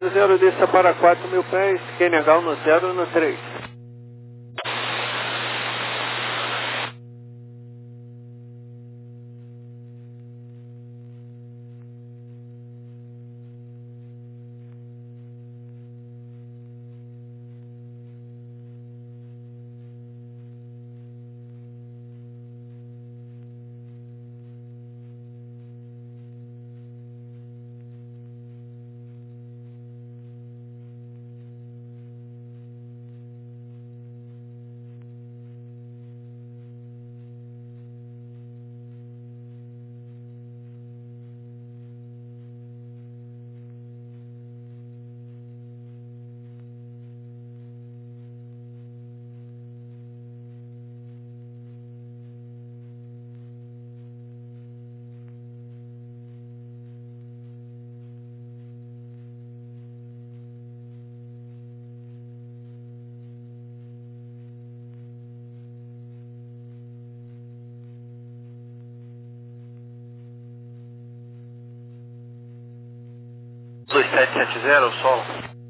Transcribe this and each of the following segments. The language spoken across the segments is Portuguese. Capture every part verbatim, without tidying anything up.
zero desça para quatro mil pés, Q N H no zero no três. dois sete sete zero, solo.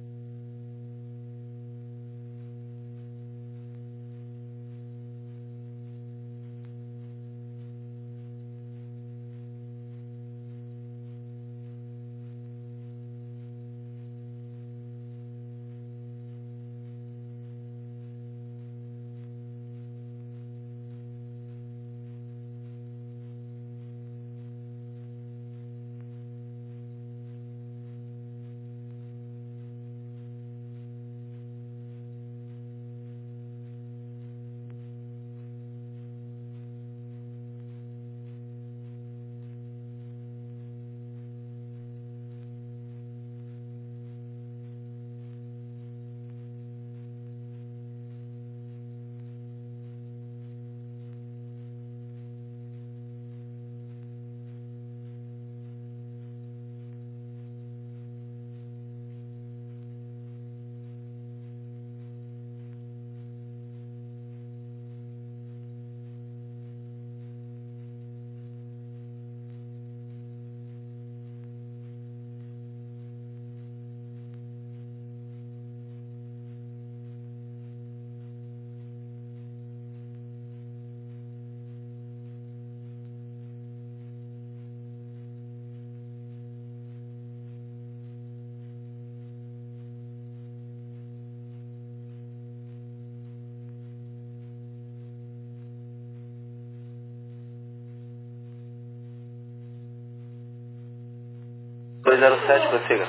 dois zero sete, prossiga.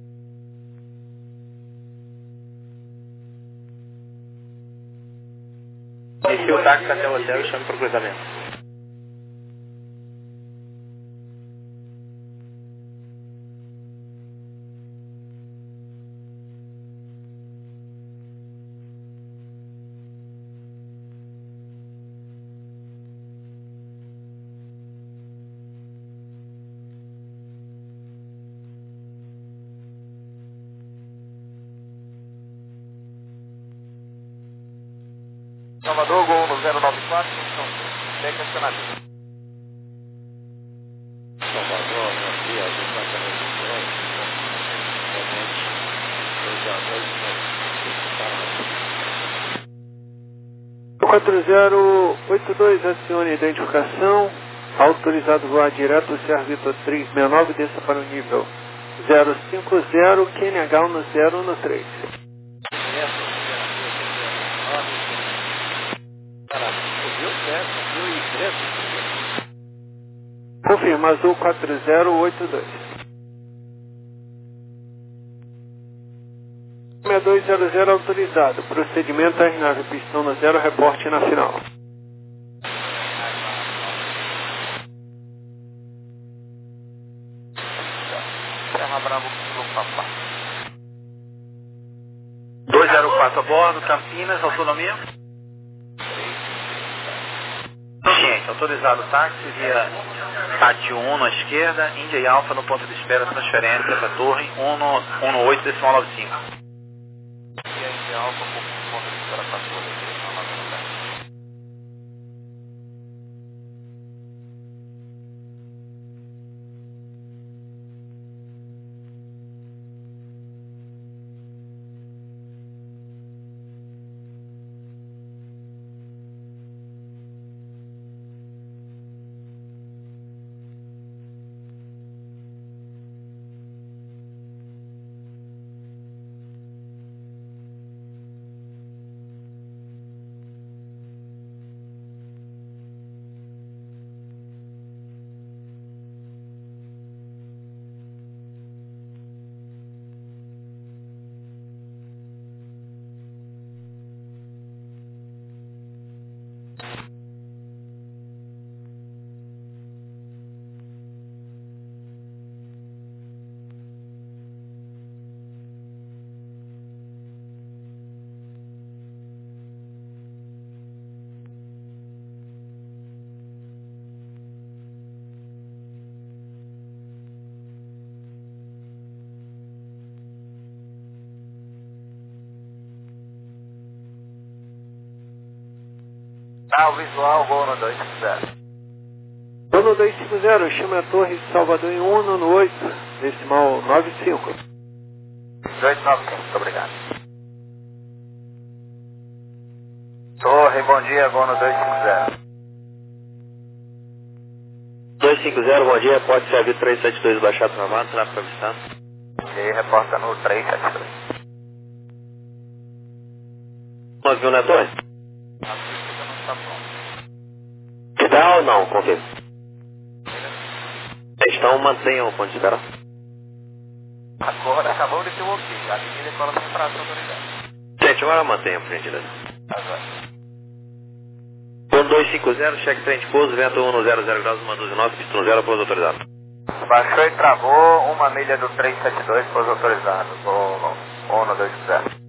Inicie o táxi até o hotel e chame para o cruzamento. Salvador, Gol no zero nove quatro, função tem questionamento. Salvador, bom dia, departamento de trânsito, quatro zero oito dois, acione a identificação, autorizado voar direto, Sierra Vitor três seis nove, desça para o nível zero cinco zero, Q N H no zero no três. Confirma, azul quatro zero oito dois. seis dois zero zero autorizado. Procedimento R nove, pistão no zero, reporte na final. Serra Bravo, Papá. dois zero quatro a bordo, Campinas, autonomia. Ciente, autorizado o táxi via Tati um na esquerda, Índia e Alfa no ponto de espera, transferência para a torre um no oito decimal nove cinco. Índia e Alfa no ponto de espera para a torre decimal nove cinco. Ah, o visual, vou no dois cinco zero. Vou no dois cinco zero, chama a Torre de Salvador em um no oito, decimal nove cinco. dois nove cinco, muito obrigado. Torre, bom dia, vou no dois cinco zero. dois cinco zero, bom dia, pode servir três sete dois baixado travado, tráfego avistado. E reporta no três sete dois. Nós viu, né, Torre? A pista não está pronta. Está ou não? Confirma. Então mantenham o ponto de espera. Agora acabou de ter o ok. A avenida cola sem prazo autorizado. Gente, agora mantenham, por gentileza. Agora. um dois cinco zero, cheque trem de pouso, vento um no zero zero graus, uma doze nove, pista no zero, pouso autorizado. Baixou e travou, uma milha do três sete dois, pouso autorizado. Vou no dois cinco zero.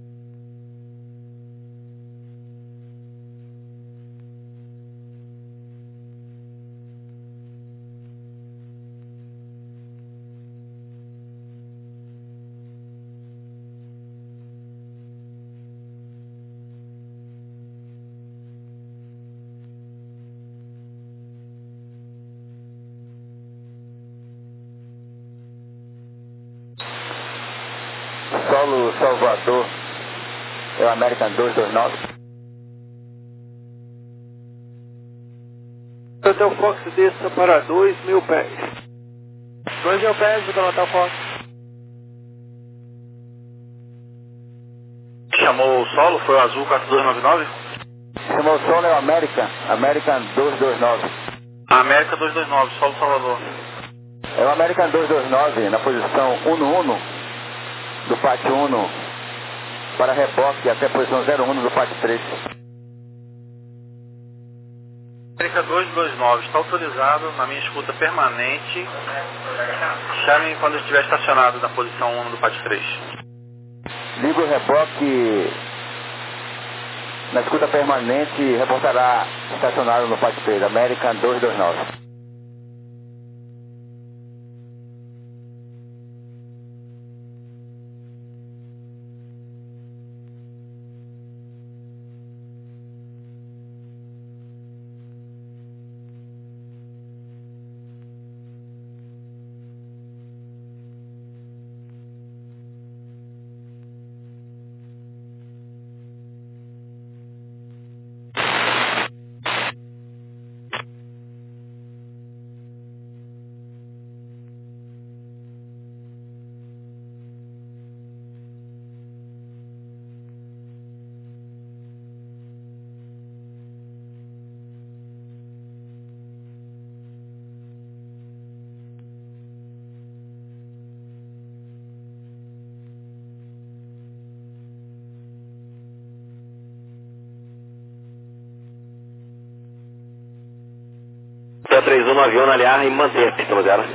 Solo Salvador, é o American dois dois nove. Hotel Fox desça para dois mil pés. dois mil pés do Hotel Fox. Chamou o solo, foi o azul quatro dois nove nove? Chamou o solo, é o American, American dois dois nove. A América dois dois nove, solo Salvador. É o American dois dois nove, na posição um no um do pátio um para reboque até a posição zero um do pátio três. América dois dois nove, está autorizado na minha escuta permanente. Chame quando estiver estacionado na posição um do pátio três. Liga o reboque na escuta permanente e reportará estacionado no pátio três, American dois dois nove. três um no avião, na aliar e manter a pista no zero.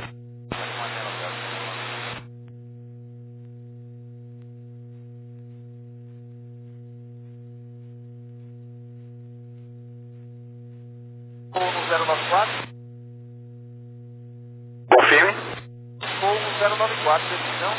Voo zero nove quatro. Confirme. Voo zero nove quatro, decisão.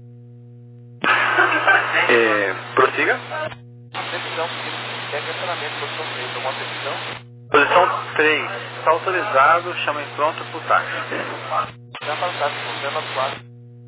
É, prossiga. Decisão, quer questionamento, posição três, alguma decisão? Posição três, está autorizado, chama em pronto para o táxi. Já para o táxi, zero nove quatro.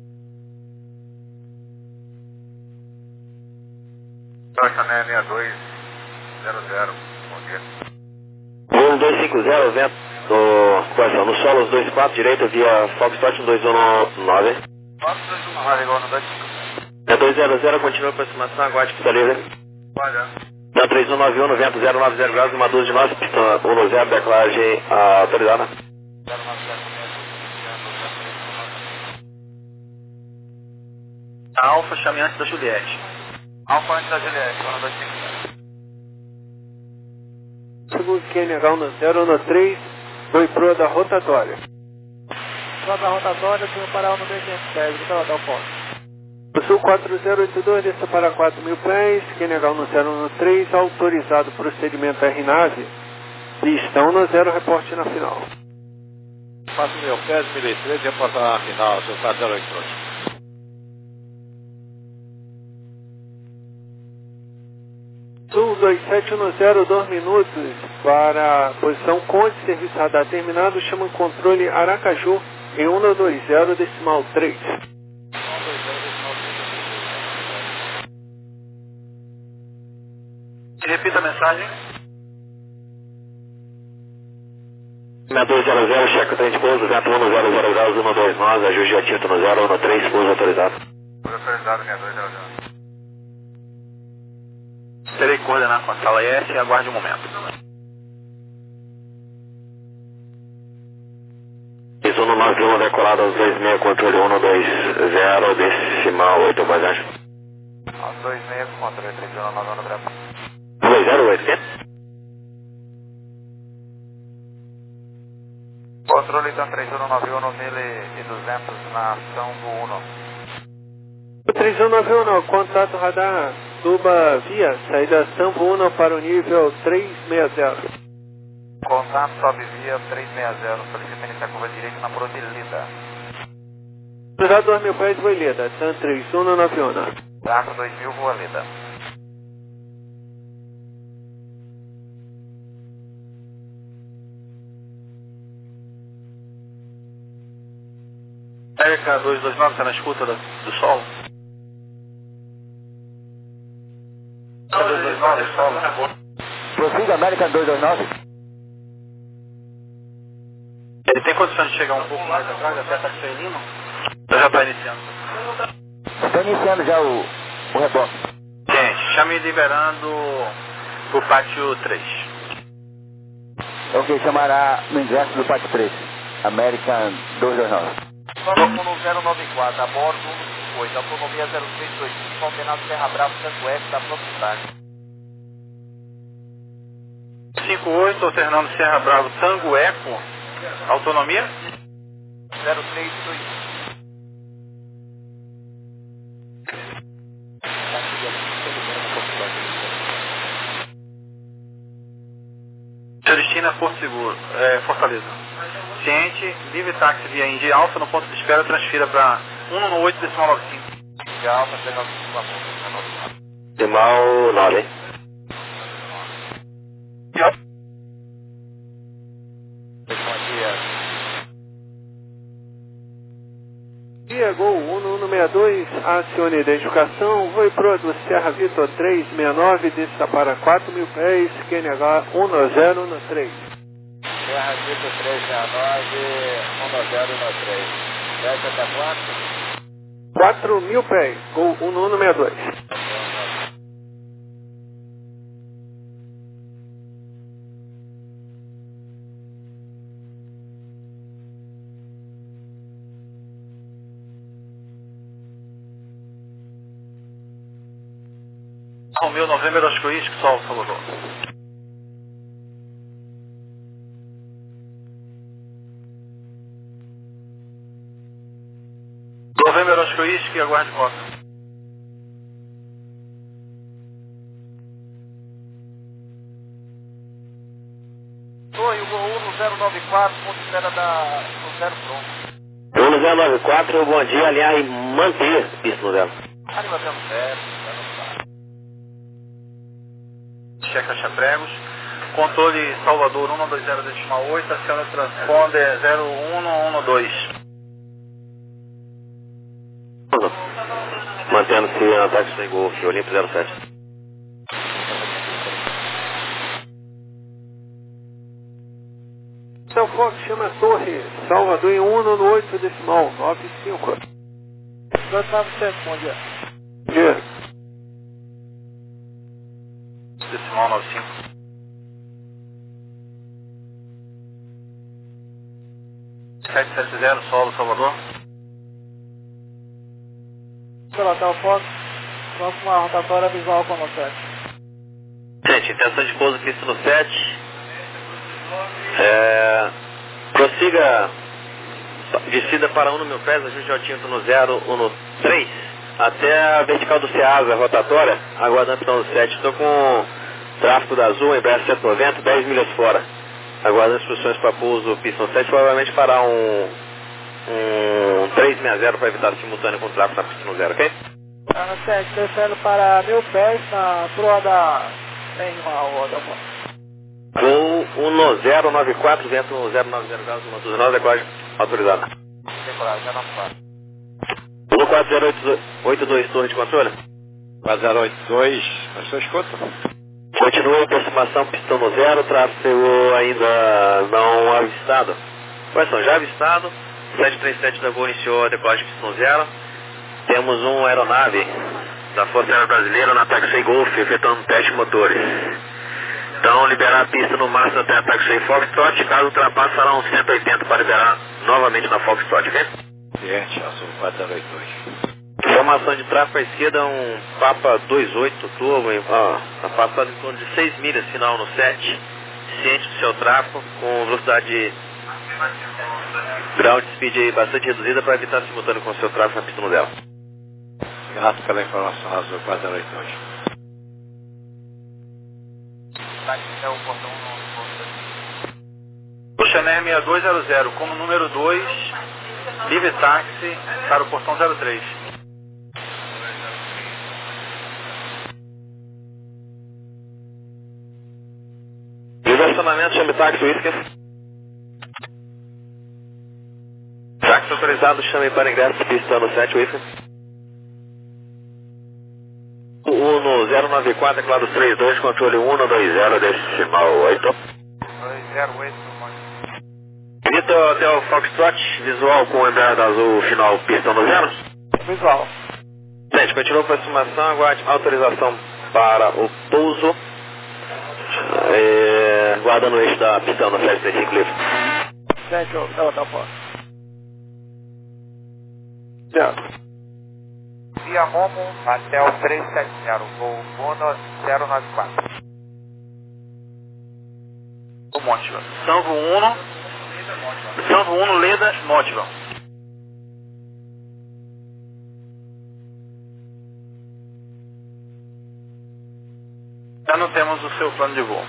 Chané seis dois zero zero, bom dia. Voo dois cinco zero, vento no, correção, no solo dois quatro, direita via Foxtrot dois um nove. quatro dois um nove, igual no dois cinco zero. É dois zero zero, continua a aproximação, aguarde pista livre. Olha. Na três um nove um, no vento zero nove zero graus, uma doze de nove, pista um no zero, declaragem ah, autorizada. zero nove zero, Alfa, chame antes da Juliette. Alfa antes da Juliette, no dois cinco zero. Segundo Q N H no zero no três, foi pro da rotatória. Pro da rotatória, tem para no dois cinco zero, do Hotel Fox. Sul quatro zero oito dois, desça para quatro mil pés, Q N H no zero no três, autorizado procedimento R nave, pistão no zero, reporte na final. quatro mil pés, mil e três, reportar na final, seu cartão eletrônico. Sul dois sete um zero, dois minutos para a posição Conde, serviço radar terminado, chama controle Aracaju em um dois zero decimal três. Repita a mensagem. seis dois zero zero, cheque o trem de pouso, vento um zero zero graus, um dois nove, ajuste a tinta no zero, um três, pouso autorizado. Pouso autorizado, seis dois zero zero. Terei que coordenar com a sala S e aguarde um momento. Isso no nove um, decolado aos dois seis, controle um dois zero, decimal oito, aguardante. Aos dois seis, controle três um nove um, grava. dois zero oito, quê? Controle então três um nove um, mil e duzentos na ação do um. três um nove um, contato radar, suba via, saída Sambo um para o nível três seis zero. Contato sobe via três seis zero, solicita iniciar curva direita na Brodilida. Cruzado dois mil pés, voa Lida, TAM três um nove um. Taco dois mil, voa Lida. R K dois dois nove, está na escuta do, do solo? dois dois nove, solo. Prossiga, American dois dois nove. Ele tem condições de chegar um pouco mais atrás, até a Taxelino? Eu já está iniciando. Está iniciando já o, o reboque. Gente, já me liberando o pátio três. Ok, chamará no ingresso do pátio três. American dois dois nove. no zero nove quatro, a bordo um cinco oito, autonomia zero seis dois cinco, condenado Serra Brava, Tango F, da velocidade. cinco oito, alternando Serra Bravo, Tango Eco, autonomia? zero três dois cinco. Destino a Porto Seguro, é, Fortaleza. Ciente, livre táxi via Indy Alfa no ponto de espera, transfira para um oito decimal nove cinco. Indy Alfa, dezenove cinco. Decimal nove. Dia Gol um um seis dois, acione a identificação, voe pro do Serra Vitor três seis nove, desça para quatro mil pés, Q N H um zero um três. Serra Vitor três seis nove, um zero um três. Desce até quatro? quatro mil pés, Gol um um seis dois. Romeu Novembro Oscar Whisky, Sol, Salvador. Novembro Oscar Whisky, aguarde rota. Oi, o um zero nove quatro, ponto de espera da, do zero pronto. um zero nove quatro, bom dia, aliás, manter isso no zero. Anima zero zero, cheque caixa pregos. Controle Salvador um dois zero decimal oito, aciona o transponder zero um um dois. Mantendo-se no ataque sem Golf, Olimpo zero sete. Seu Fox chama Torre, Salvador em um oito decimal nove cinco. dois nove sete, bom dia. Bom dia. Decimal nove cinco. sete sete zero, solo Salvador. Colocar o Fox, próxima rotatória visual com o sete. Gente, intenção de pouso pista no sete. É, prossiga descida para um mil pés, ajuste ao tinto no zero um no três. Até a vertical do Ceasa, rotatória, aguardando pistão no sete. Estou com tráfego da Azul, Embraer cento e noventa, dez milhas fora. Aguardando instruções para pouso pista no sete, provavelmente fará um, um três seis zero para evitar simultâneo com tráfego na pista no zero, ok? Tá no sete, descendo para mil pés na proa da Tem uma hora, Voo um zero nove quatro, vento um zero nove zero graus, uma dos nove, decolagem autorizada. Decolagem, já não faz. um quatro zero oito dois, torre de controle. quatro zero oito dois, a sua escuta. Continua a aproximação, pistão no zero, tráfego ainda não avistado. Correção, já avistado, sete três sete da Gol iniciou a decolagem pistão zero. Temos um aeronave da Força Aérea Brasileira na Taxi Golf, efetuando teste de motores. Então, liberar a pista no máximo até a Taxi Foxtrot, caso ultrapasse, fará um cento e oitenta para liberar novamente na Foxtrot, ok? Ciente, azul quatro zero oito dois. Informação de tráfego à esquerda, um Papa vinte e oito turbo, ó, afastado em torno de seis milhas, final no sete, ciente do seu tráfego, com velocidade ground speed aí bastante reduzida para evitar simultâneo com o seu tráfego na pista no zero. Graças pela informação, azul quatro zero oito dois. É o portão no Chanel seis dois zero zero, como número dois, livre táxi para o portão zero três. Direcionamento, chame táxi, Whisky. Táxi autorizado, chame para ingresso, pista no sete, Whisky. um zero nove quatro, claro três dois, controle um dois zero, decimal oito. dois zero oito, Vitor Hotel Foxtrot, visual com entrada azul, final pista no zero. Visual. Gente, continua a aproximação, aguarde autorização para o pouso. É, guardando o eixo da pistão no sete três cinco livre. Gente, ela tá fora. Certo. Via Momo até o três sete zero, voo Mono zero nove quatro. O Motiva. Sanvo um, Sanvo um, Leda, Motiva. Já não temos o seu plano de voo.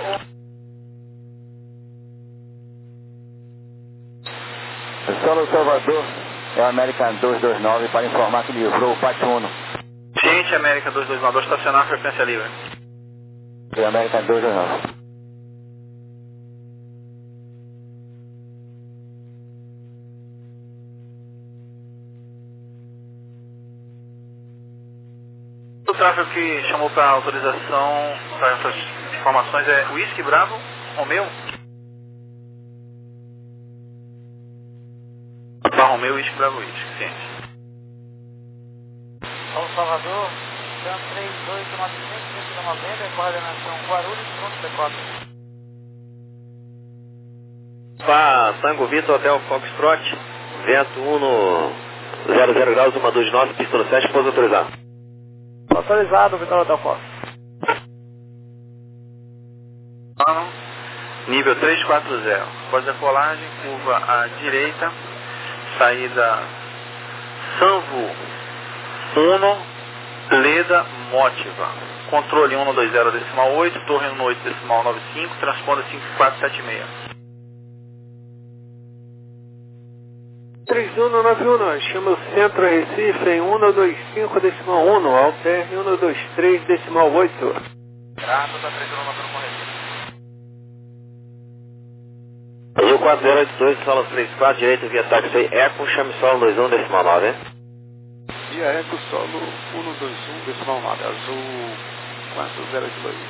Solo Salvador, é o American duzentos e vinte e nove para informar que livrou o Pátio Uno. Ciente América dois dois nove, estacionar frequência livre. É o American duzentos e vinte e nove. O tráfego que chamou para autorização para essas informações é Whisky Bravo, Romeu. Para Romeu, Whisky Bravo, Whisky, ciente. São Salvador, Sam três dois nove cinco, vinte noventa, coordenação Guarulhos, pronto, decota. Para Tango Vitor Hotel Foxtrot, vento um no zero zero graus, uma dos nove, pista no sete, pouso autorizado. Autorizado, Vitor Hotel Fox. Nível três quatro zero. Após a colagem, curva à direita, saída Sanvo um, Leda, Motiva. Controle um dois zero decimal oito, torre um oito decimal nove cinco, transponda cinco quatro sete seis. três um nove um, chama o Centro Recife em um dois cinco decimal um, ao P R um dois três decimal oito. Graças a três um nove um correto. Azul quatro zero oito dois, solo três quatro, direita via táxi Eco, chame solo dois um decimal nove, hein? Via Eco Solo um dois um decimal nove, azul quatro zero oito dois.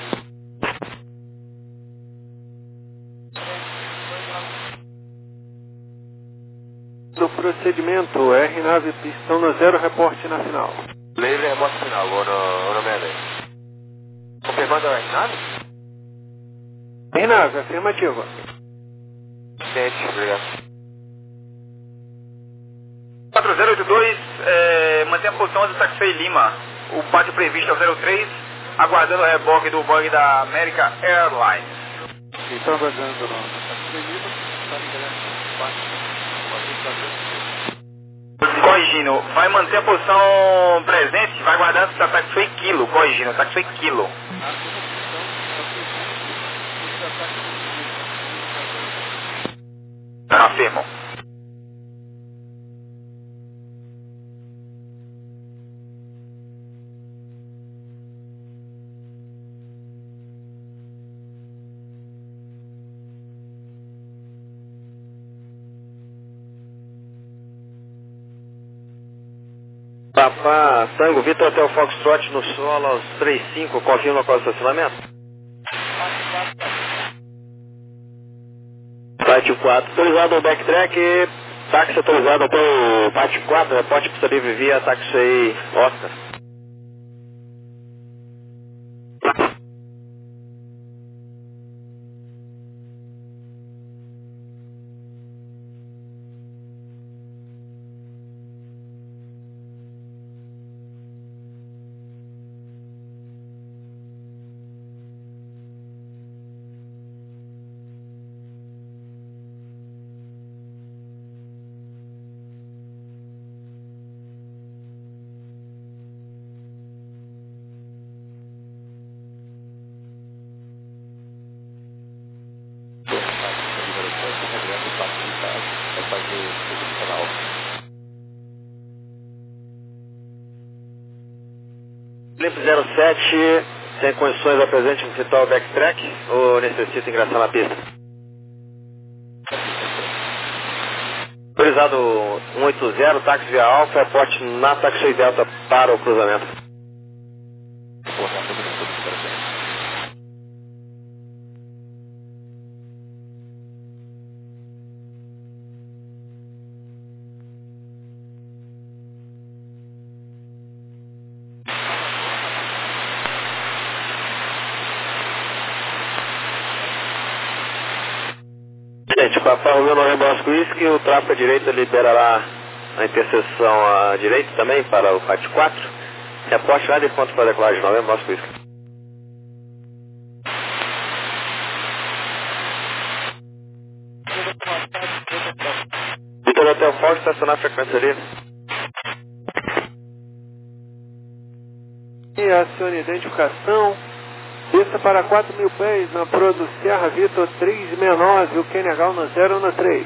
Do procedimento, R nove pistão no zero, reporte na final. Livre, remoto final, Ono Mendes. Confirmando a R nove? R nove, afirmativa. Gente, obrigado. quatro zero oito dois, é, mantém a posição do Taxi Lima. O pátio previsto é o zero três, aguardando o reboque do bug da American Airlines. Então, aguardando o Taxi Lima, está liberando o pátio. Corrigindo, vai manter a posição presente, vai guardar se o ataque foi quilo, corrigindo, o ataque foi quilo. Afirmo. Papá Tango, Vitor Hotel Foxtrot no solo aos três cinco, confirma qual é o estacionamento? Pátio quatro, autorizado o backtrack, táxi autorizado até o pátio quatro, reporte para saber via táxi aí, Oscar. Felipe zero sete, tem condições a presente no ritual backtrack ou necessita ingressar na pista? Autorizado cento e oitenta, táxi via Alfa, reporte na táxi Delta para o cruzamento. Gente, Papai Romeu no Rebosco Whisky, o tráfego à direita liberará a interseção à direita também para o pátio quatro. Reporte lá de ponto para a decolagem no Rebosco Whisky. Vitor Hotel Fox, estacionar a frequência ali. E acione identificação. Pista para quatro mil pés na Pro do Serra Vitor trezentos e sessenta e nove, o Q N H no zero um três.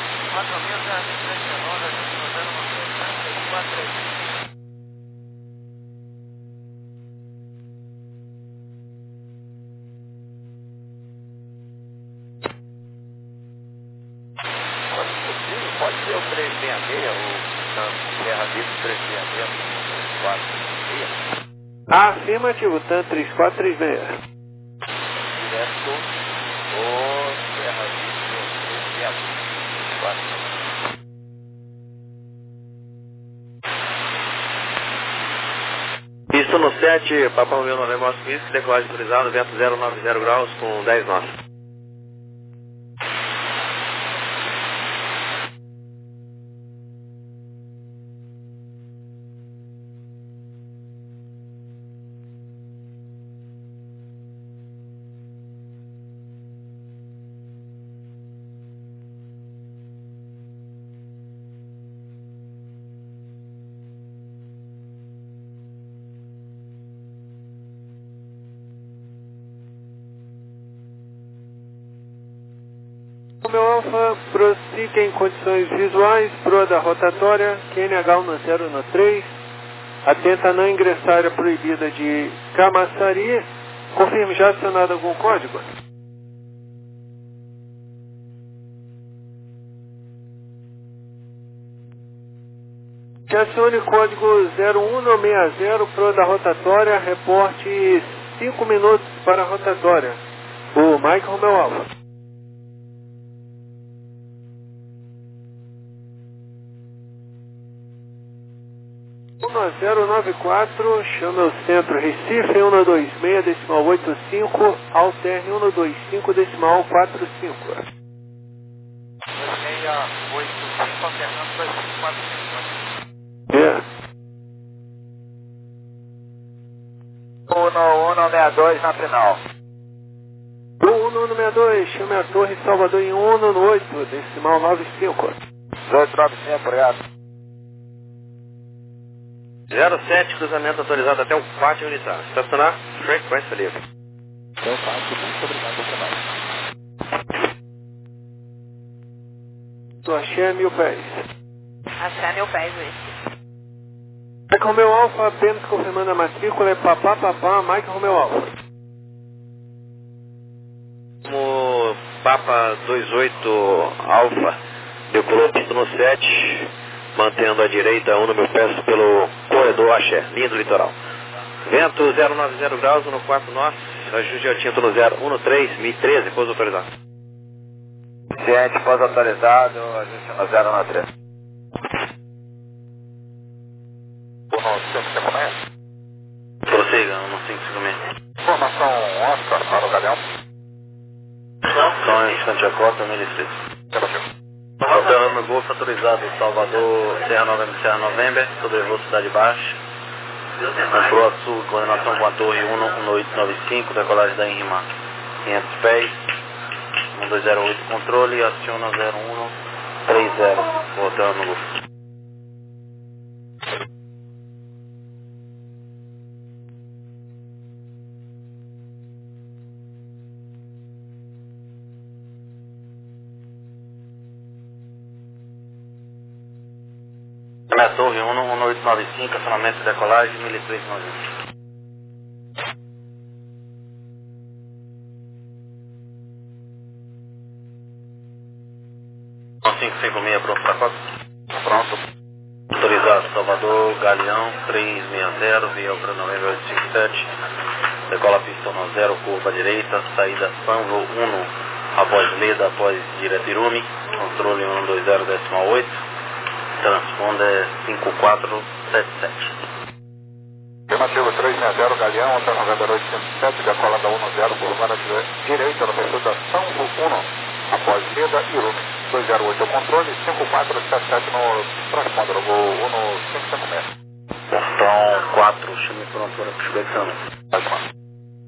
Pode ser o trezentos e sessenta e seis, o Serra Vitor trezentos e sessenta e seis, quatro seis. Afirmativo, TAM três quatro três seis. Direto o Serra Vitor trezentos, quatro. Pista no sete, Papai Romeu no Rebosco Whisky, decolagem autorizado, vento zero nove zero graus com dez nós. Romeu Alfa, prossiga em condições visuais, Pro da rotatória, Q N H no zero um três, atenta a não ingressar área proibida de Camaçari, confirme já acionado algum código? Que acione código zero um seis zero, Pro da rotatória, reporte cinco minutos para a rotatória, o Mike Romeu Alfa. um zero nove quatro, chama o centro Recife, um dois seis, decimal oito cinco, alterne um dois cinco, decimal quatro cinco. dois seis oito cinco, alternando dois cinco quatro cinco. É. um um seis dois na final. um um seis dois, chame a torre Salvador em um oito, decimal nove cinco. dezoito nove cinco, obrigado. zero sete, cruzamento autorizado até o pátio militar. Estacionar, frequência livre. Até o pátio, muito obrigado pelo trabalho. Do Axé Mil Pés. Axé Mil Pés, isso. Mike Romeu Alfa, apenas confirmando a matrícula, é Papá Papá, Mike Romeu Alfa. Como Papa vinte e oito Alfa, decolou pista no sete, mantendo a direita um mil pés pelo corredor Axé, linha do litoral. Vento zero nove zero graus, um quatro norte, ajuste altinho no zero um três, mil e treze, pouso autorizado. Ciente, pouso autorizado, ajuste no zero nove três. Prossiga, um cinco cinco seis. Informação Oscar para o Galeão. Só em instante a cota, mil e três. Hotel no Golfo autorizado, Salvador, Serra Nova, Serra November, sobrevoo Cidade Baixa. Pro Sul, coordenação com a Torre um oito nove cinco, decolagem da Inrimar. quinhentos pés, um dois zero oito, controle, aciona zero um três zero, Hotel no Golfo. Na Torre um oito nove cinco, acionamento de decolagem, mil e três noventa. cinco cinco seis, pronto para quatro? Pronto. Autorizado, Salvador, Galeão, três seis zero, via para novembro oito cinco sete. Decola pistão no zero, curva direita, saída Sanvo um, após Leda, após Diretirume, controle um dois zero decimal oito. Transponder cinco quatro sete sete. Afirmativo três seis zero, Galeão, até novembro oito cinco sete, decolada um zero, curva direita, no perfil da São um, após Leda e Rume. dois zero oito é o controle, cinco quatro sete sete no transponder, voo um cinco cinco seis. Portão quatro, chame pronto para prospecção. Pode mais.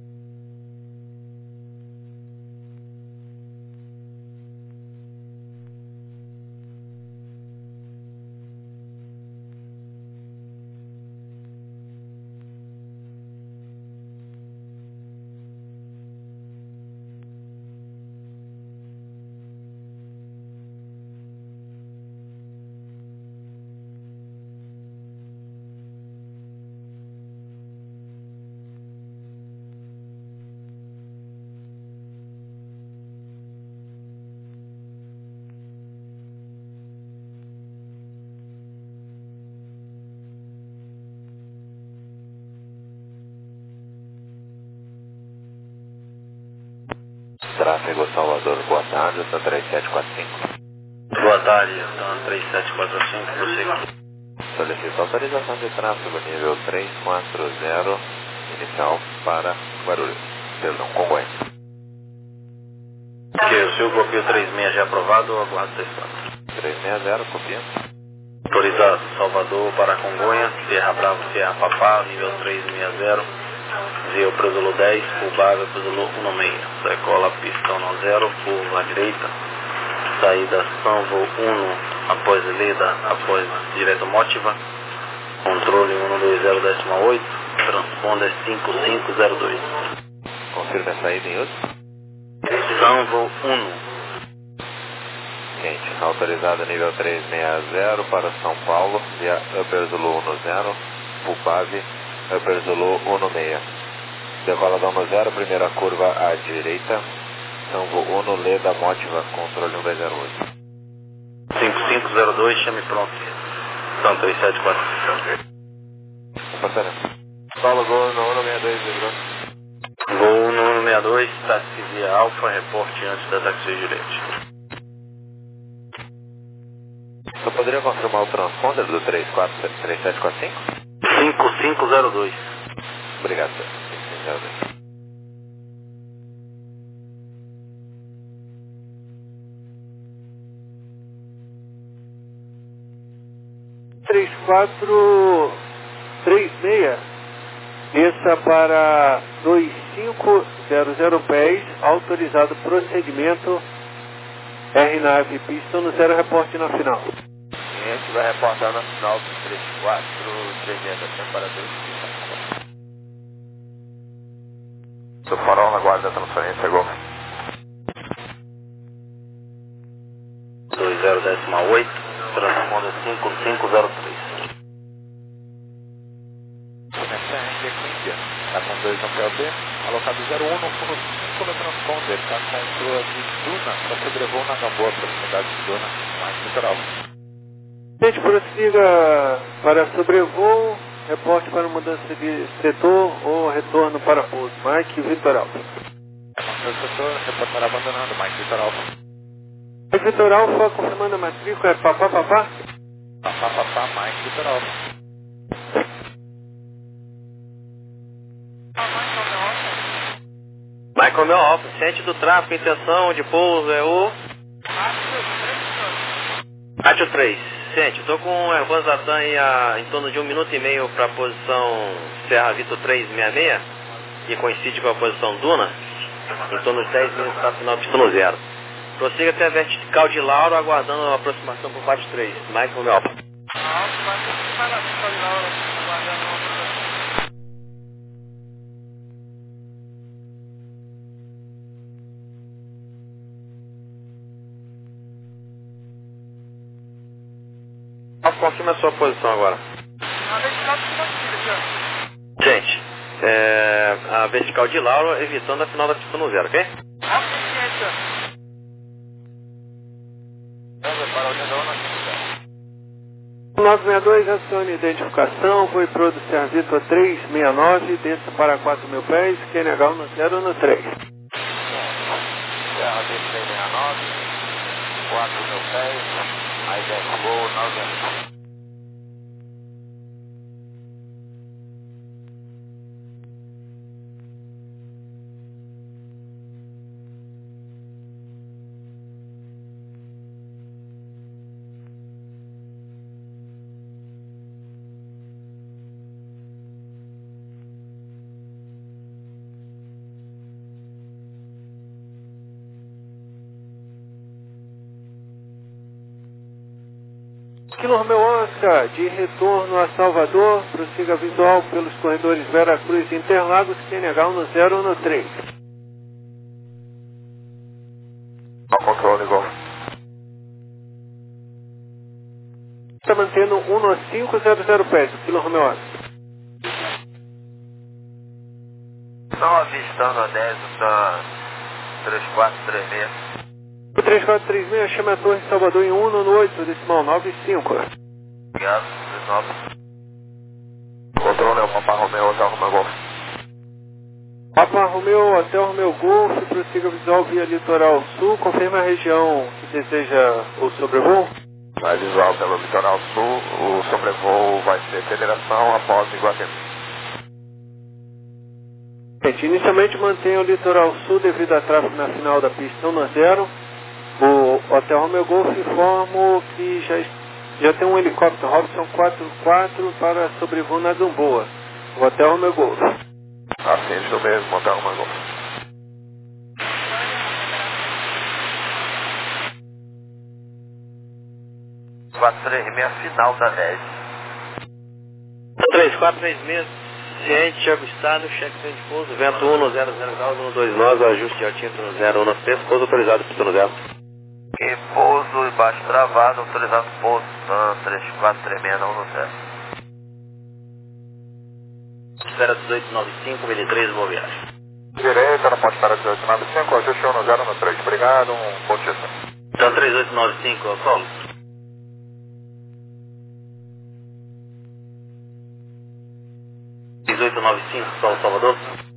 Tráfego Salvador, boa tarde, está três sete quatro cinco. Boa tarde, então três sete quatro cinco, prossiga. Solicito autorização de tráfego nível três quatro zero, inicial para Guarulhos, perdão, Congonhas. Ok, o seu copio três seis já aprovado ou aguardo testado? três seis zero, copia. Autorizado, Salvador para Congonhas, Serra Bravo, Serra Papá, nível três seis zero. Via para o Zulu dez, curva para o Zulu um seis. Decola pistão no zero, curva à direita. Saída Sanvo um, após Leda, após direto Motiva. Controle um dois zero decimal oito. Transponder cinco cinco zero dois. Confirma a saída em uso. Sanvo um. Gente, autorizado nível três seis zero para São Paulo, via Upper Zulu um zero, Pupave, Upper Zulu um seis. Decoladão no zero, primeira curva à direita, Sanvo um, Leda, Motiva, controle um dois zero oito. cinco cinco zero dois, chame pronto. São três sete quatro. Passando. Paulo, gol no um seis dois, vibrou. Gol no um seis dois, táxi via Alfa, reporte antes da taxi direito. Você poderia confirmar o transponder do três sete quatro cinco? cinco cinco zero dois. Obrigado, senhor. cinco cinco zero dois. três quatro três seis, desça para dois cinco zero zero pés, autorizado prosseguimento, R nave pista no zero, reporte na final. A gente vai reportar na final do três quatro três seis para dois cinco. Do farol na guarda da transferência, Gomes. dois zero decimal oito, transponder cinco cinco zero três. Começar está com dois no P L B, alocado zero um no fundo cinco no transponder, está com crua de Duna, para sobrevoo na Gamboa, proximidade de Duna, mais litoral. Gente, prossiga para sobrevoo, reporte para mudança de setor ou retorno para pouso. Mike Vitor Alfa. Setor, reporte para abandonando, Mike Vitor Alfa. Mike Vitor Alfa, confirmando a matrícula, é papá, papá? Papá, papá, Mike Vitor Alfa. Michael Mel Alfa, ciente do tráfego, intenção de pouso é o... Átio três. Ciente, estou com o Ervan Zatan aí a, em torno de um minuto e meio para a posição Serra Vitor trezentos e sessenta e seis, que coincide com a posição Duna, em torno de dez minutos para a final pistão zero. Prossiga até a vertical de Lauro, aguardando a aproximação por parte três. Michael Mel Alfa. Confirma a sua posição agora. Gente, é, a vertical de Lauro evitando a final da pista no zero, ok? nove seis dois, acione identificação, foi pro do Serra Vitor trezentos e sessenta e nove, desça para quatro mil pés, Q N H um no zero no três. Serra Vitor trezentos e sessenta e nove, quatro mil pés, aí desce voo nove. Kilo Romeo Oscar, de retorno a Salvador, prossiga visual pelos corredores Vera Cruz e Interlagos, Q N H um no zero no três. Ao controle, Golf. Está mantendo um no cinco zero zero pés, Kilo Romeo Oscar. Estão avistando a dez da três quatro três seis. O três quatro três seis chama a Torre Salvador em um no oito, decimal nove cinco. Obrigado, dezenove. Controle é o Papa Romeo, Hotel Romeo Golf. Papa Romeo, Hotel Romeo Golf, prossiga visual via litoral sul, confirma a região que deseja o sobrevoo. Vai visual pelo litoral sul, o sobrevoo vai ser Federação após Iguatemi. Gente, inicialmente mantenha o litoral sul devido a tráfego na final da pista um no zero. O Hotel Romeo Golf informa que já, já tem um helicóptero Robson quatro quatro para sobrevoo na Gamboa. O Hotel Romeo Golf. Assente do mesmo, Hotel Romeo Golf. quatro três seis, final da dez. três quatro três seis, ciente, ajustado, cheque de pouso, vento um no zero zero graus, um dois nós, ajuste de altímetro no zero um no seis, pouso autorizado, pista no zero. E pouso e baixo travado, autorizado pouso, três quatro três seis, não no zero. Espera dezoito noventa e cinco, mil e três, boa viagem. Direita, não pode estar dezoito noventa e cinco, ajuste um no zero no três. Obrigado, um bom dia. Então três oito nove cinco, solo. dezoito noventa e cinco, Solo Salvador.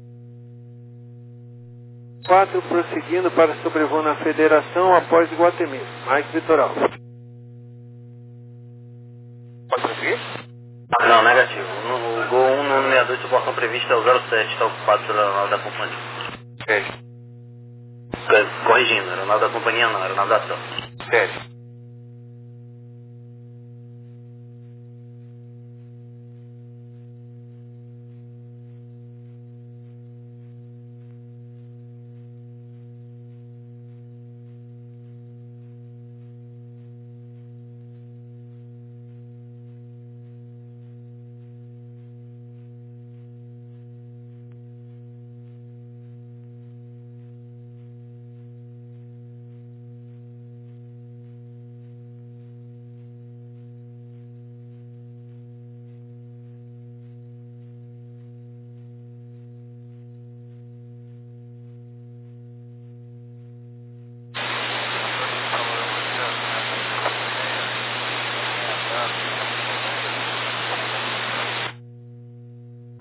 quatro prosseguindo para sobrevoo na Federação após Iguatemi. Mike Vitor Alfa. Pode prosseguir? Não, negativo. No, o Gol um no sessenta e dois, suportação prevista é o zero sete, está ocupado pela aeronave da companhia. Ok. Corrigindo, aeronave da companhia não, aeronave da ação. Sério.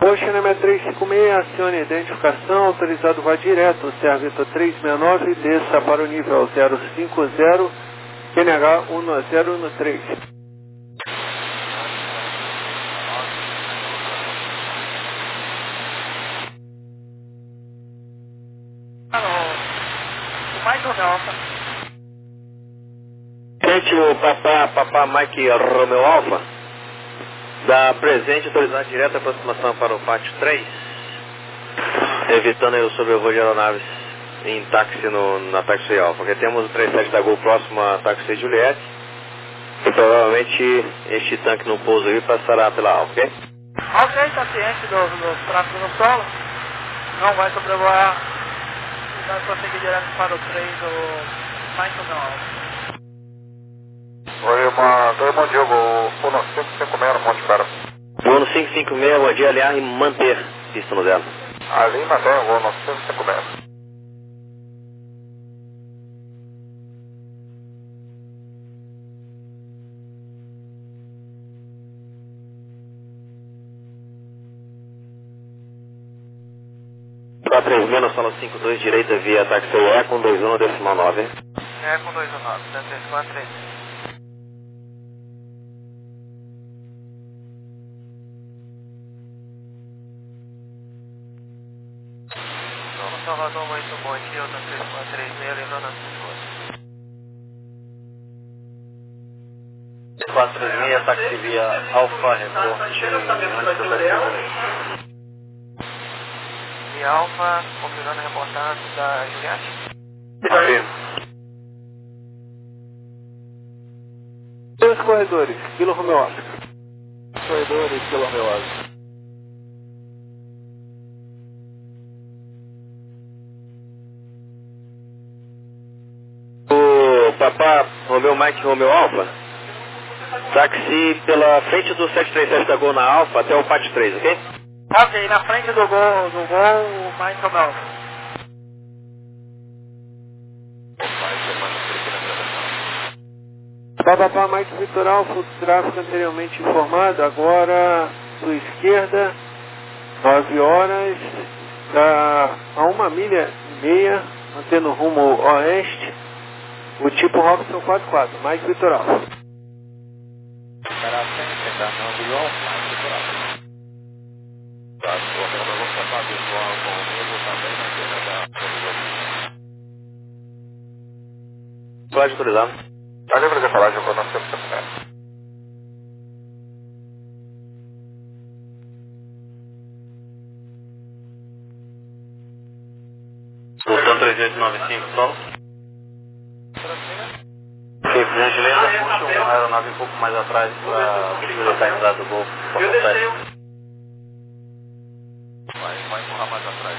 Gol China três cinco seis, acione a identificação, autorizado vá direto, Serra Vitor três seis nove, desça para o nível zero cinco zero, Q N H um zero um três. Gente, o Papá, Papá Mike Romeo Alpha, da presente autorizado direta aproximação para o pátio três, evitando aí o sobrevoo de aeronaves em táxi no, na Taxi Alpha, porque temos o trinta e sete da Gol próximo a Taxi Juliette, e provavelmente este tanque no pouso aí passará pela Alpha, ok? Ok, está ciente do, do tráfego no solo, não vai sobrevoar e vai prosseguir direto para o três do Mike Romeo Alpha. Oi, uma, dois, bom dia, o Uno cinco cinco seis no Monte Cara. Uno cinco cinco seis, bom dia, aliar e manter pista no zero. Ali mantém o Uno cinco cinco seis. quatro três seis na sala cinco dois, direita via táxi E com dois um decimal nove. É com dois um nove, três quatro três. Salvador, muito bom dia, Delta três quatro três seis, lembrando as pessoas. três quatro três seis, táxi via Alfa, reporte E Alfa, confirmando a reportagem da Juliette. Afirmo. Dois corredores, Kilo Romeo Oscar. Corredores, Kilo Romeo Oscar. O Papá Romeo Mike Romeo Alpha, táxi pela frente do sete três sete da Gol na Alpha até o pátio três, ok? Ok, na frente do gol, do gol, o Mike Romeo Alpha. Papapá Mike Vitor Alfa, o tráfego anteriormente informado, agora sua esquerda, nove horas, tá a uma milha e meia, mantendo rumo oeste, o tipo Robson quatro quatro, Mike Vitor Alfa. Pode autorizar. Tá livre de falar de Uno cinco cinco seis. Botão três oito nove cinco, solo. Sim, por gentileza, puxa uma aeronave um pouco mais atrás para possibilitar a entrada do Gol. Eu desceu. Vai, vai empurrar mais atrás.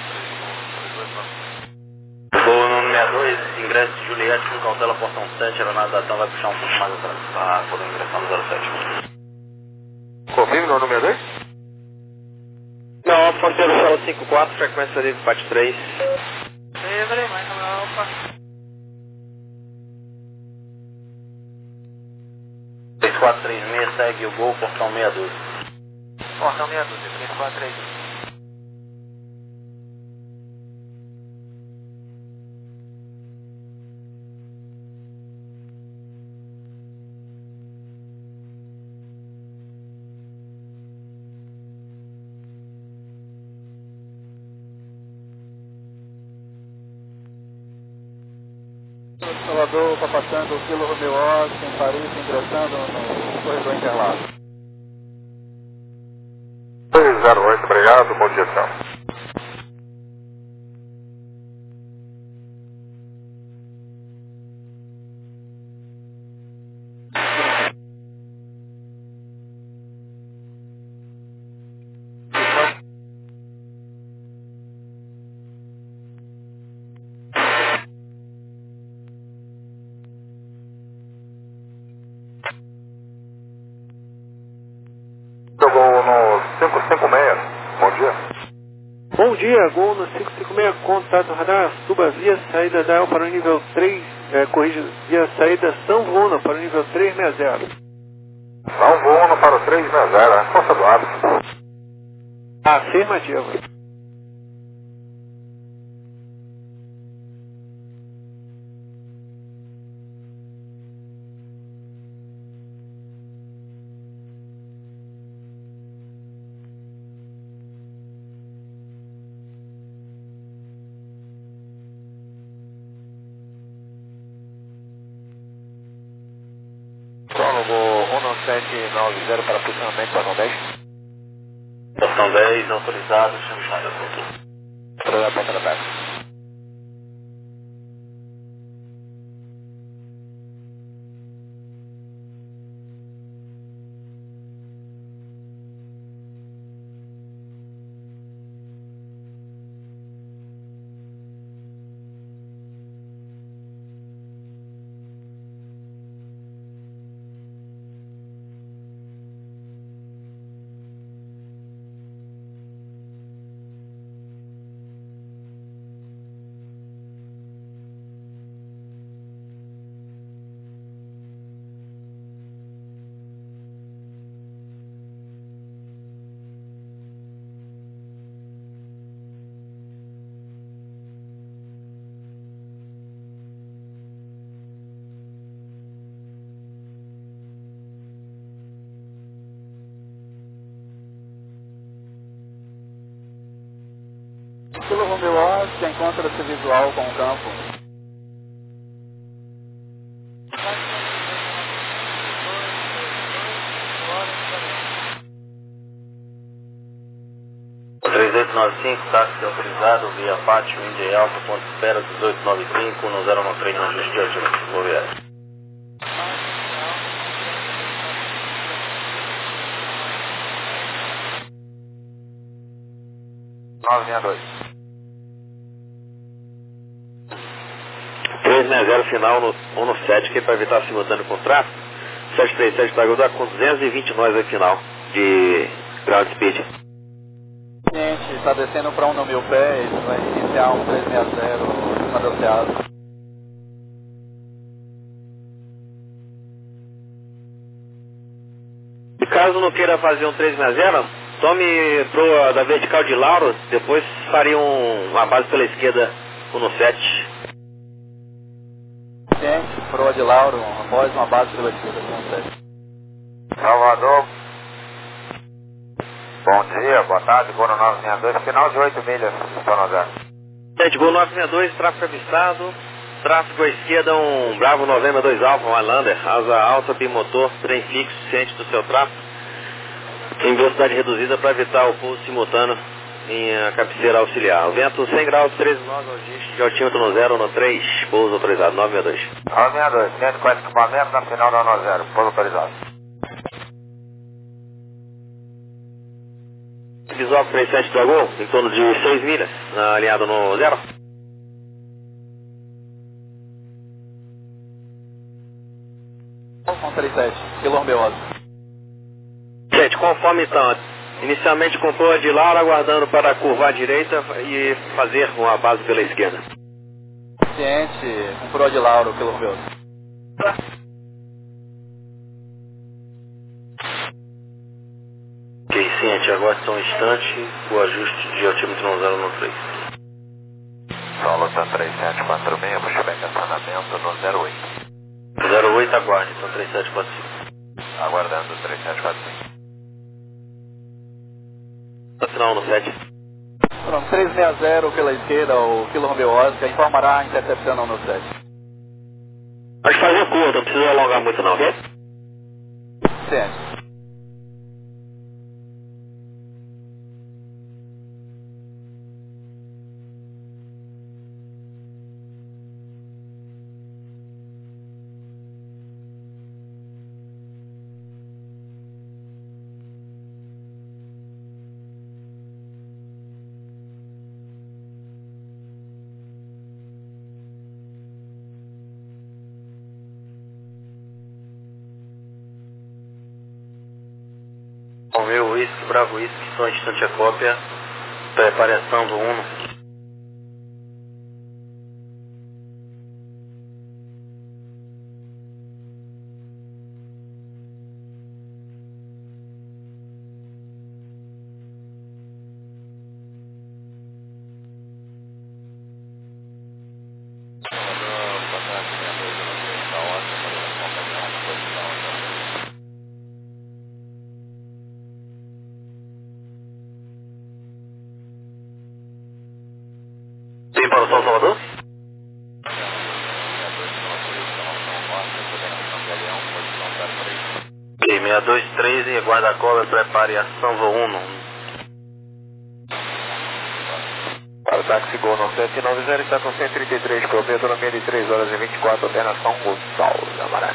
Gol no sessenta e dois, ingresso de Juliette com cautela, portão sete, aeronave da Ação vai puxar um pouco mais atrás para poder ingressar no zero sete. Confirme no número dois? Não, Alfa Fronteira sala cinco quatro, frequência livre pátio três. Livre, Mike Romeo Alpha. três quatro três seis, segue o Gol, portão sessenta e dois. Portão meia dúzia, três quatro três seis. Salvador, está passando o Kilo Romeo Oscar em Paris, ingressando no corredor Interlagos. dois zero oito, obrigado, bom dia, senhor. Jogou no cinco cinco seis, bom dia. Bom dia, Gol no cinco cinco seis, contato radar, suba via saída da El para o nível três, é, corrija, via saída São Vuno para o nível três seis zero. São Vuno para o três seis zero, é força do hábito. Afirmativo. um sete nove zero para posicionamento, portão dez. Portão dez, autorizado, Xangai, apontou. Para a ponta da praça. Pelo Romeo Oscar, encontra-se visual com o campo. três oito nove cinco, táxi autorizado, via pátio, Índia Alta, ponto de espera, dezoito nove cinco, no zero um três, no ajuste de altura ferroviário. nove seis dois. três seis zero final no um no sete, que é para evitar simultâneo com tráfego. sete três sete para Godot com duzentos e vinte nós aqui final de ground speed. O cliente está descendo para um no mil pés, vai iniciar um três seis zero em cima do Ceasa. E caso não queira fazer um três seis zero, tome proa da vertical de Lauro, depois faria um, uma base pela esquerda um no sete. Cliente, proa de Lauro, após uma base pela esquerda com um sete. Salvador. Bom dia, boa tarde, Gol nove seis dois, final de oito milhas, Sonozé. sete Gol nove seis dois, tráfego avistado, tráfego à esquerda, um Bravo November dois Alfa, um Highlander, asa alta, bimotor, trem fixo, ciente do seu tráfego, em velocidade reduzida para evitar o pouso simultâneo em a cabeceira auxiliar. O vento cem graus, treze nós, ajuste de altímetro no zero, no três, pouso autorizado, nove seis dois. nove seis dois, cento e quarenta equipamentos na final da no zero, pouso autorizado. Visual três sete do Gol, em torno de seis milhas, alinhado no zero. Com trinta e sete, pelo Romeo Oscar. sete, conforme então, inicialmente com proa de Lauro, aguardando para curvar à direita e fazer uma base pela esquerda. Ciente, com proa de Lauro, pelo Romeo Oscar. Ok, ciente, agora só um instante, o ajuste de altímetro no zero, no três. Solo três sete quatro seis, puxback acionamento no zero oito. zero oito, aguarde, então três sete quatro cinco. Aguardando três sete quatro cinco. No final no sete. Pronto, três seis zero pela esquerda, o Kilo Romeo Oscar informará a intercepção no sete. Pode fazer curto, não precisa alongar muito não, ok? Ciente. Romeo Whisky, Bravo Whisky, só um instante a cópia, preparação do Uno. Para o São Salvador? Ok, seis dois três e guarda-cobra, prepare ação voo um. Para o táxi Gol nove sete nove zero, está com cento e trinta e três quilômetros, autonomia de três horas e vinte e quatro, alternação Gonçalves, Amarante.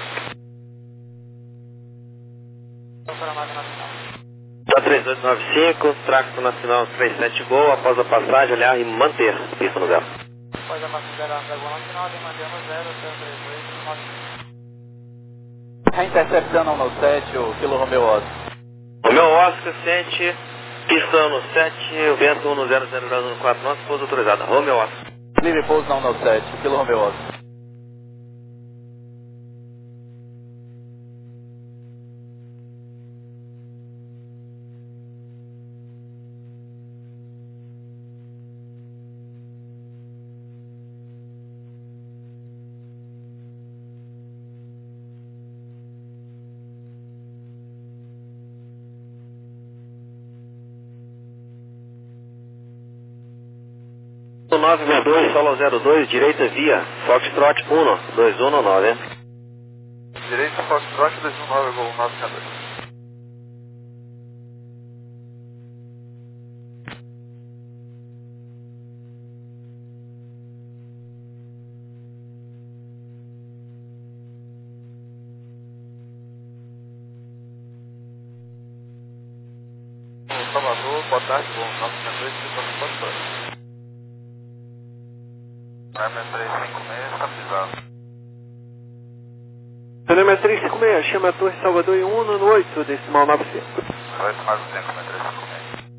Tá três oito nove cinco, tráfego nacional trinta e sete Gol, após a passagem, olhar e manter, pista no zero. Após a passagem, olhar para nacional, demandando zero, três oito nove cinco. A intercepção no sete, o Kilo Romeo Oscar. Romeo Oscar, sente, pista no sete, o vento um zero zero graus no quatro, nossa pouso autorizada. Romeo Oscar. Livre pouso não no sete, Kilo Romeo Oscar. nove seis dois, solo zero dois, direita via, Foxtrot um, dois um nove, hein? Direita, Foxtrot dois um nove, Gol nove seis dois. Salvador, boa tarde, Gol nove seis dois, ficamos Foxtrot. M três cinco seis, estabilizado. Cinema três cinco seis, chama a Torre Salvador em um no oito, decimal nove cinco. oito mais um cinco, M três cinco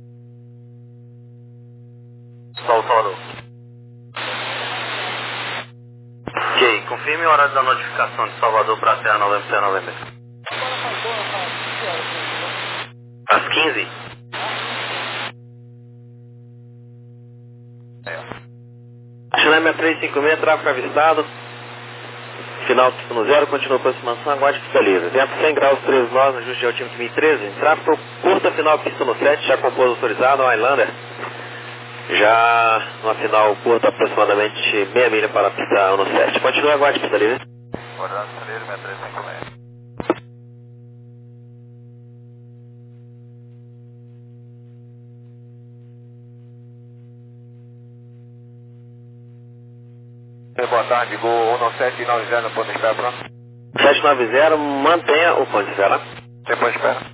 seis. Sol Salvador. Ok, confirme o horário da notificação de Salvador para a Serra noventa e noventa. Às quinze? Chilema três cinco seis, tráfego avistado. Final pista no zero, continua aproximação, aguarde pista livre. Vento cem graus, treze nós, ajuste de altímetro mil e treze. Tráfego curta, final pista no sete, já compôs autorizado, Highlander. Já no final curta, aproximadamente meia milha para a pista no sete. Continua, aguarde pista livre. Guardando pista livre, M três cinco seis. Boa tarde, Gol um sete nove zero, ponto de espera, pronto. sete nove zero, mantenha o ponto de espera. Depois de espera.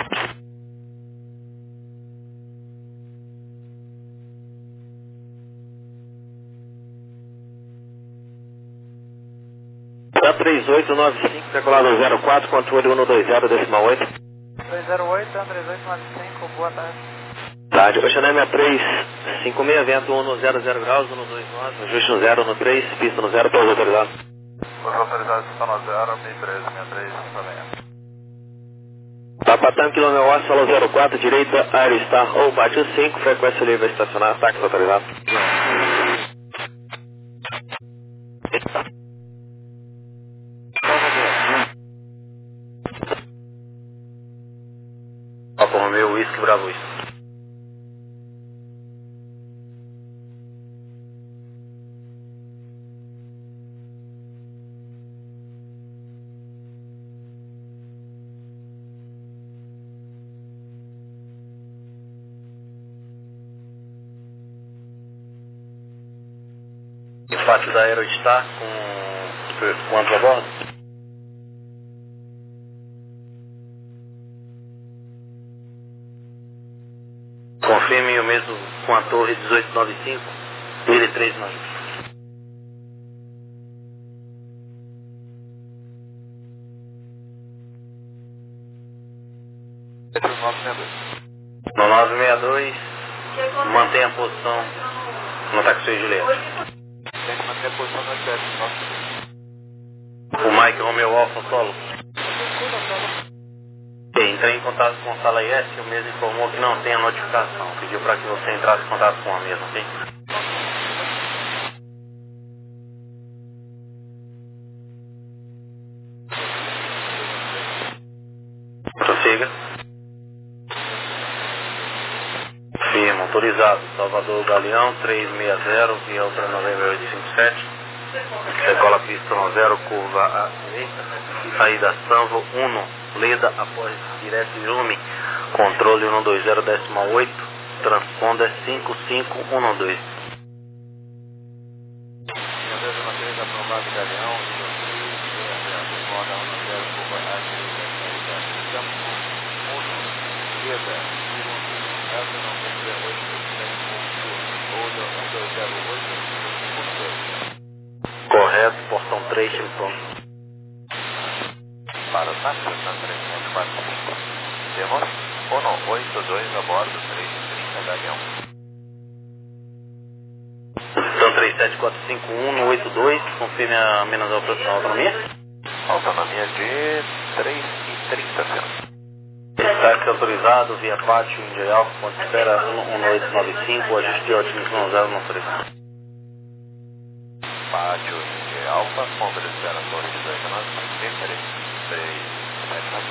Da três oito nove cinco, decolado zero quatro, controle um dois zero, decimal oito. dois zero oito, três oito nove cinco, boa tarde. Tarde, Oceanem três cinco seis, vento um zero zero graus, um dois nove, ajuste no zero, no três, pista no zero, pouso autorizado. Pouso autorizado, pista no zero, mil e treze, sessenta e três, cinquenta. Papatam, quilômetro oito, solo zero quatro, direita, Aerostar ou bate o cinco, frequência livre a estacionar, táxi autorizado. Papa Romeo, Whisky, Bravo Whisky. Pátio da Aerostar com quantos a bordo? Confirme o mesmo com a torre dezoito noventa e cinco, ele três nove. No nove seis dois, mantenha a posição no táxi Juliette. Tem que manter a posição no sete, O Mike Romeo Alfa Solo. Entrei em contato com a sala I S e o mesmo informou que não tem a notificação. Pediu para que você entrasse em contato com a mesma, ok? Prossiga. Firma, autorizado. quatro, Salvador Galeão, três seis zero, via Ultra November oito cinco sete. Decola pista um zero, curva à direita. Saída Sanvo um, Leda, após direto Irume. Controle um dois zero decimal oito, transponder cinco cinco um dois. Aprovado Galeão, roda um zero, curva à direita, saída Sanvo um, Leda, Irume, Elsa noventa e oito, Olho um dois zero oito, um dois. Correto, portão três, time pronto. Para o táxi, na três sete quatro cinco. Temos um oito dois a bordo, três trinta Galeão. Então três sete quatro cinco um oito dois, confirme a menos a operação autonomia. Autonomia de três e trinta, senhor. Táxi autorizado, via pátio, India Alfa, ponto de espera um oito nove cinco, ajuste de otimismo um zero três. Pátio India Alfa, ponto de espera, torre de dois nove cinco, três três sete nove.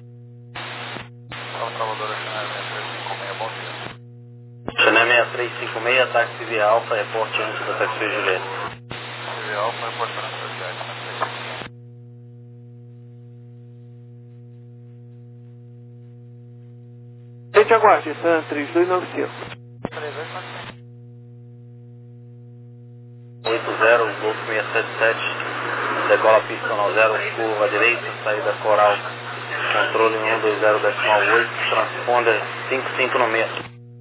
Salvador, Chanel seis três cinco seis, bom dia. Chanel seis três cinco seis, táxi via Alfa, reporte antes da taxi Juliette. Via Alfa, reporte antes da Juliette. Gente, aguarde, San três dois nove cinco. oito zero, Golf seis sete sete, decola pista um zero, curva à direita, saída Coral, controle um dois zero decimal oito, transponder cinco cinco no meio.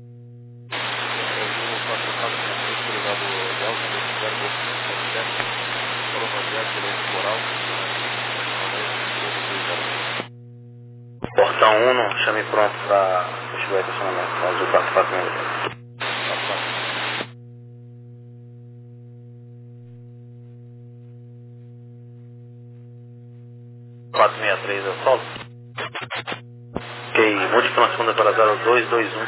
Portão um, chame pronto para o estacionamento, azul quatro quatro seis. quatro seis três, eu solto. Ok, mude transponder para zero dois dois um.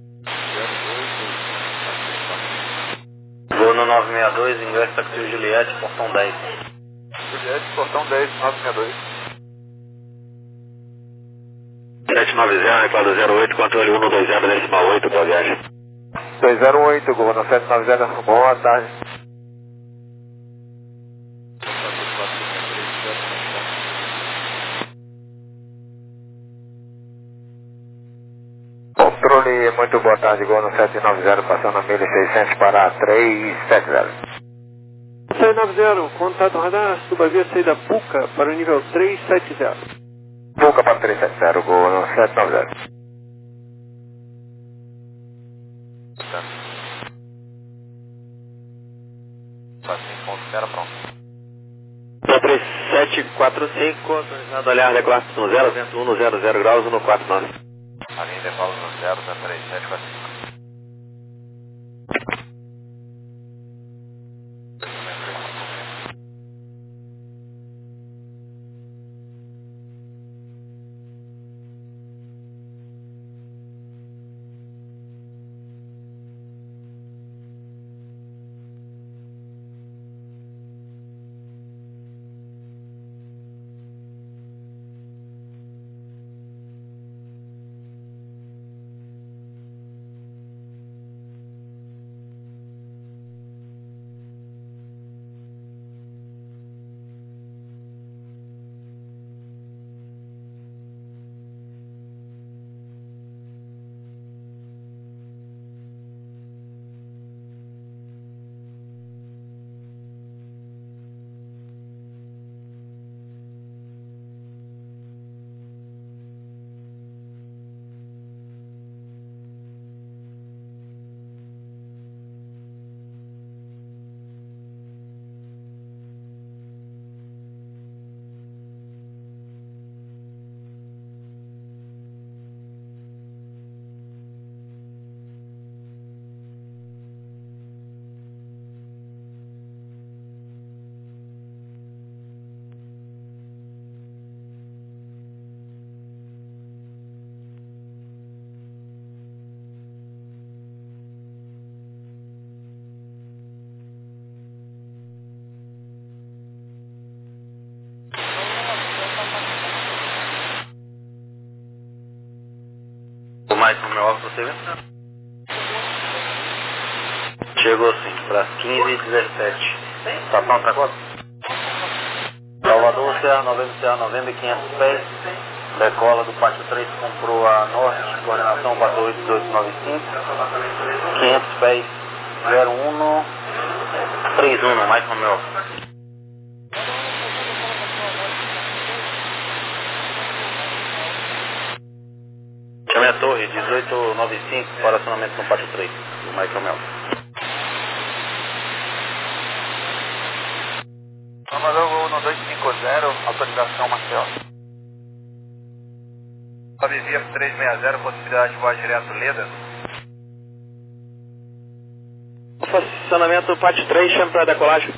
Vou no nove seis dois, ingresso taxi Juliette, portão dez. Juliette, portão dez, nove seis dois. sete nove zero, quatro zero oito, controle um dois zero decimal oito, boa viagem. dois zero oito, Gol sete nove zero, boa tarde. Controle, muito boa tarde, Gol sete nove zero, passando a mil e seiscentos para três sete zero. seis nove zero, contato radar, suba via saída Puca para o nível três sete zero. Puca para três sete zero, Gol sete nove zero. Espera pronto. três sete quatro cinco, autorizado a olhar, decolar um zero, vento um zero zero graus, um quatro nove. A linha decola no zero, da três sete quatro cinco. Mais no meu óculos, você vê? Chegou sim, para quinze e dezessete. Tá pronto agora? Salvador, Serra noventa, Serra noventa, quinhentos pés. Decola do pátio três com proa norte, coordenação quatro oito dois nove cinco. quinhentos pés, zero um três um, mais Romeu. Chame a torre, dezoito noventa e cinco, para acionamento no pátio três, do Mike Romeu. Salvador um dois cinco zero, autorização Marcel. Avisia três seis zero, possibilidade de voar direto Leda. Estacionamento pátio três, chame para decolagem.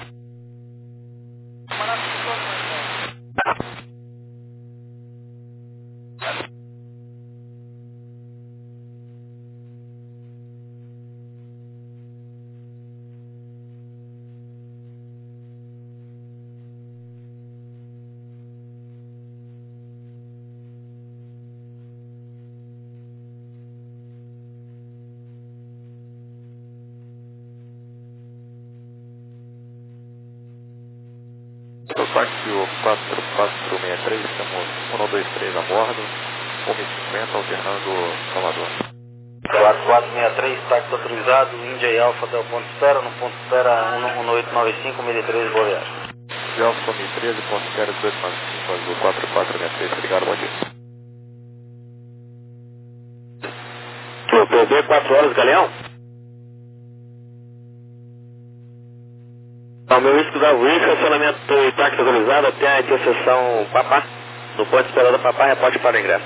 Táxi quatro quatro seis três, estamos um dois três a bordo, um e cinquenta alternando Salvador. quatro quatro seis três, táxi autorizado, Índia e Alfa até o ponto de espera, no ponto de espera um oito nove cinco, mil e treze, boa viagem. De Alfa mil e treze, ponto de espera dezoito nove cinco, azul quatro quatro seis três, obrigado, bom dia. P B, quatro horas, Galeão? Ao meu risco da U I, estacionamento do táxi autorizado até a interseção Papá. No ponto de espera da Papá, reporte para o ingresso.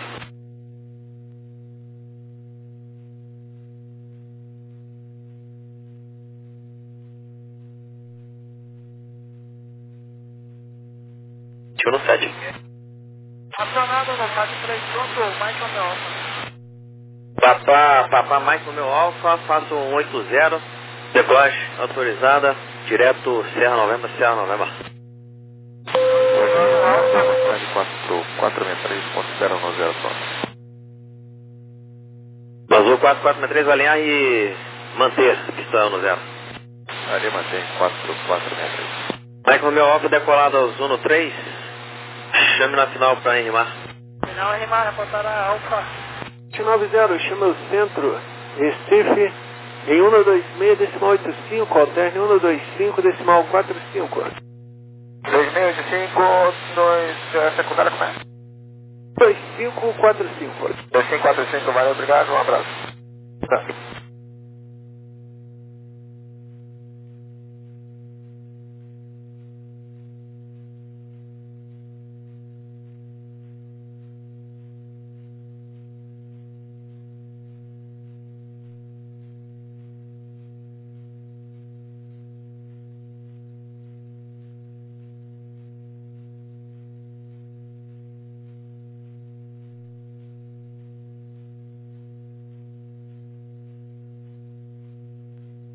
Tio no sete. Acionado no pátio três, pronto, Michael meu Alfa. Papá, Papá Michael meu Alfa, faço um oito zero, decolagem autorizada. Direto Serra noventa, Serra noventa. quatro quatro seis três, ponto de espera no zero Azul quatro quatro seis três, vai alinhar e manter pistão no zero. Ali mantém quatro quatro seis três. Michael meu Alfa decolado aos um três. Chame na final para enrimar. Final enrimar, reportará Alfa. sete nove zero, chama o centro, Recife, em um dois seis, decimal oito cinco, alterne um dois cinco, decimal quatro cinco. dois seis oito cinco, dois, secundária como é? dois cinco quatro cinco. dois cinco quatro cinco, valeu, obrigado, um abraço. Tá.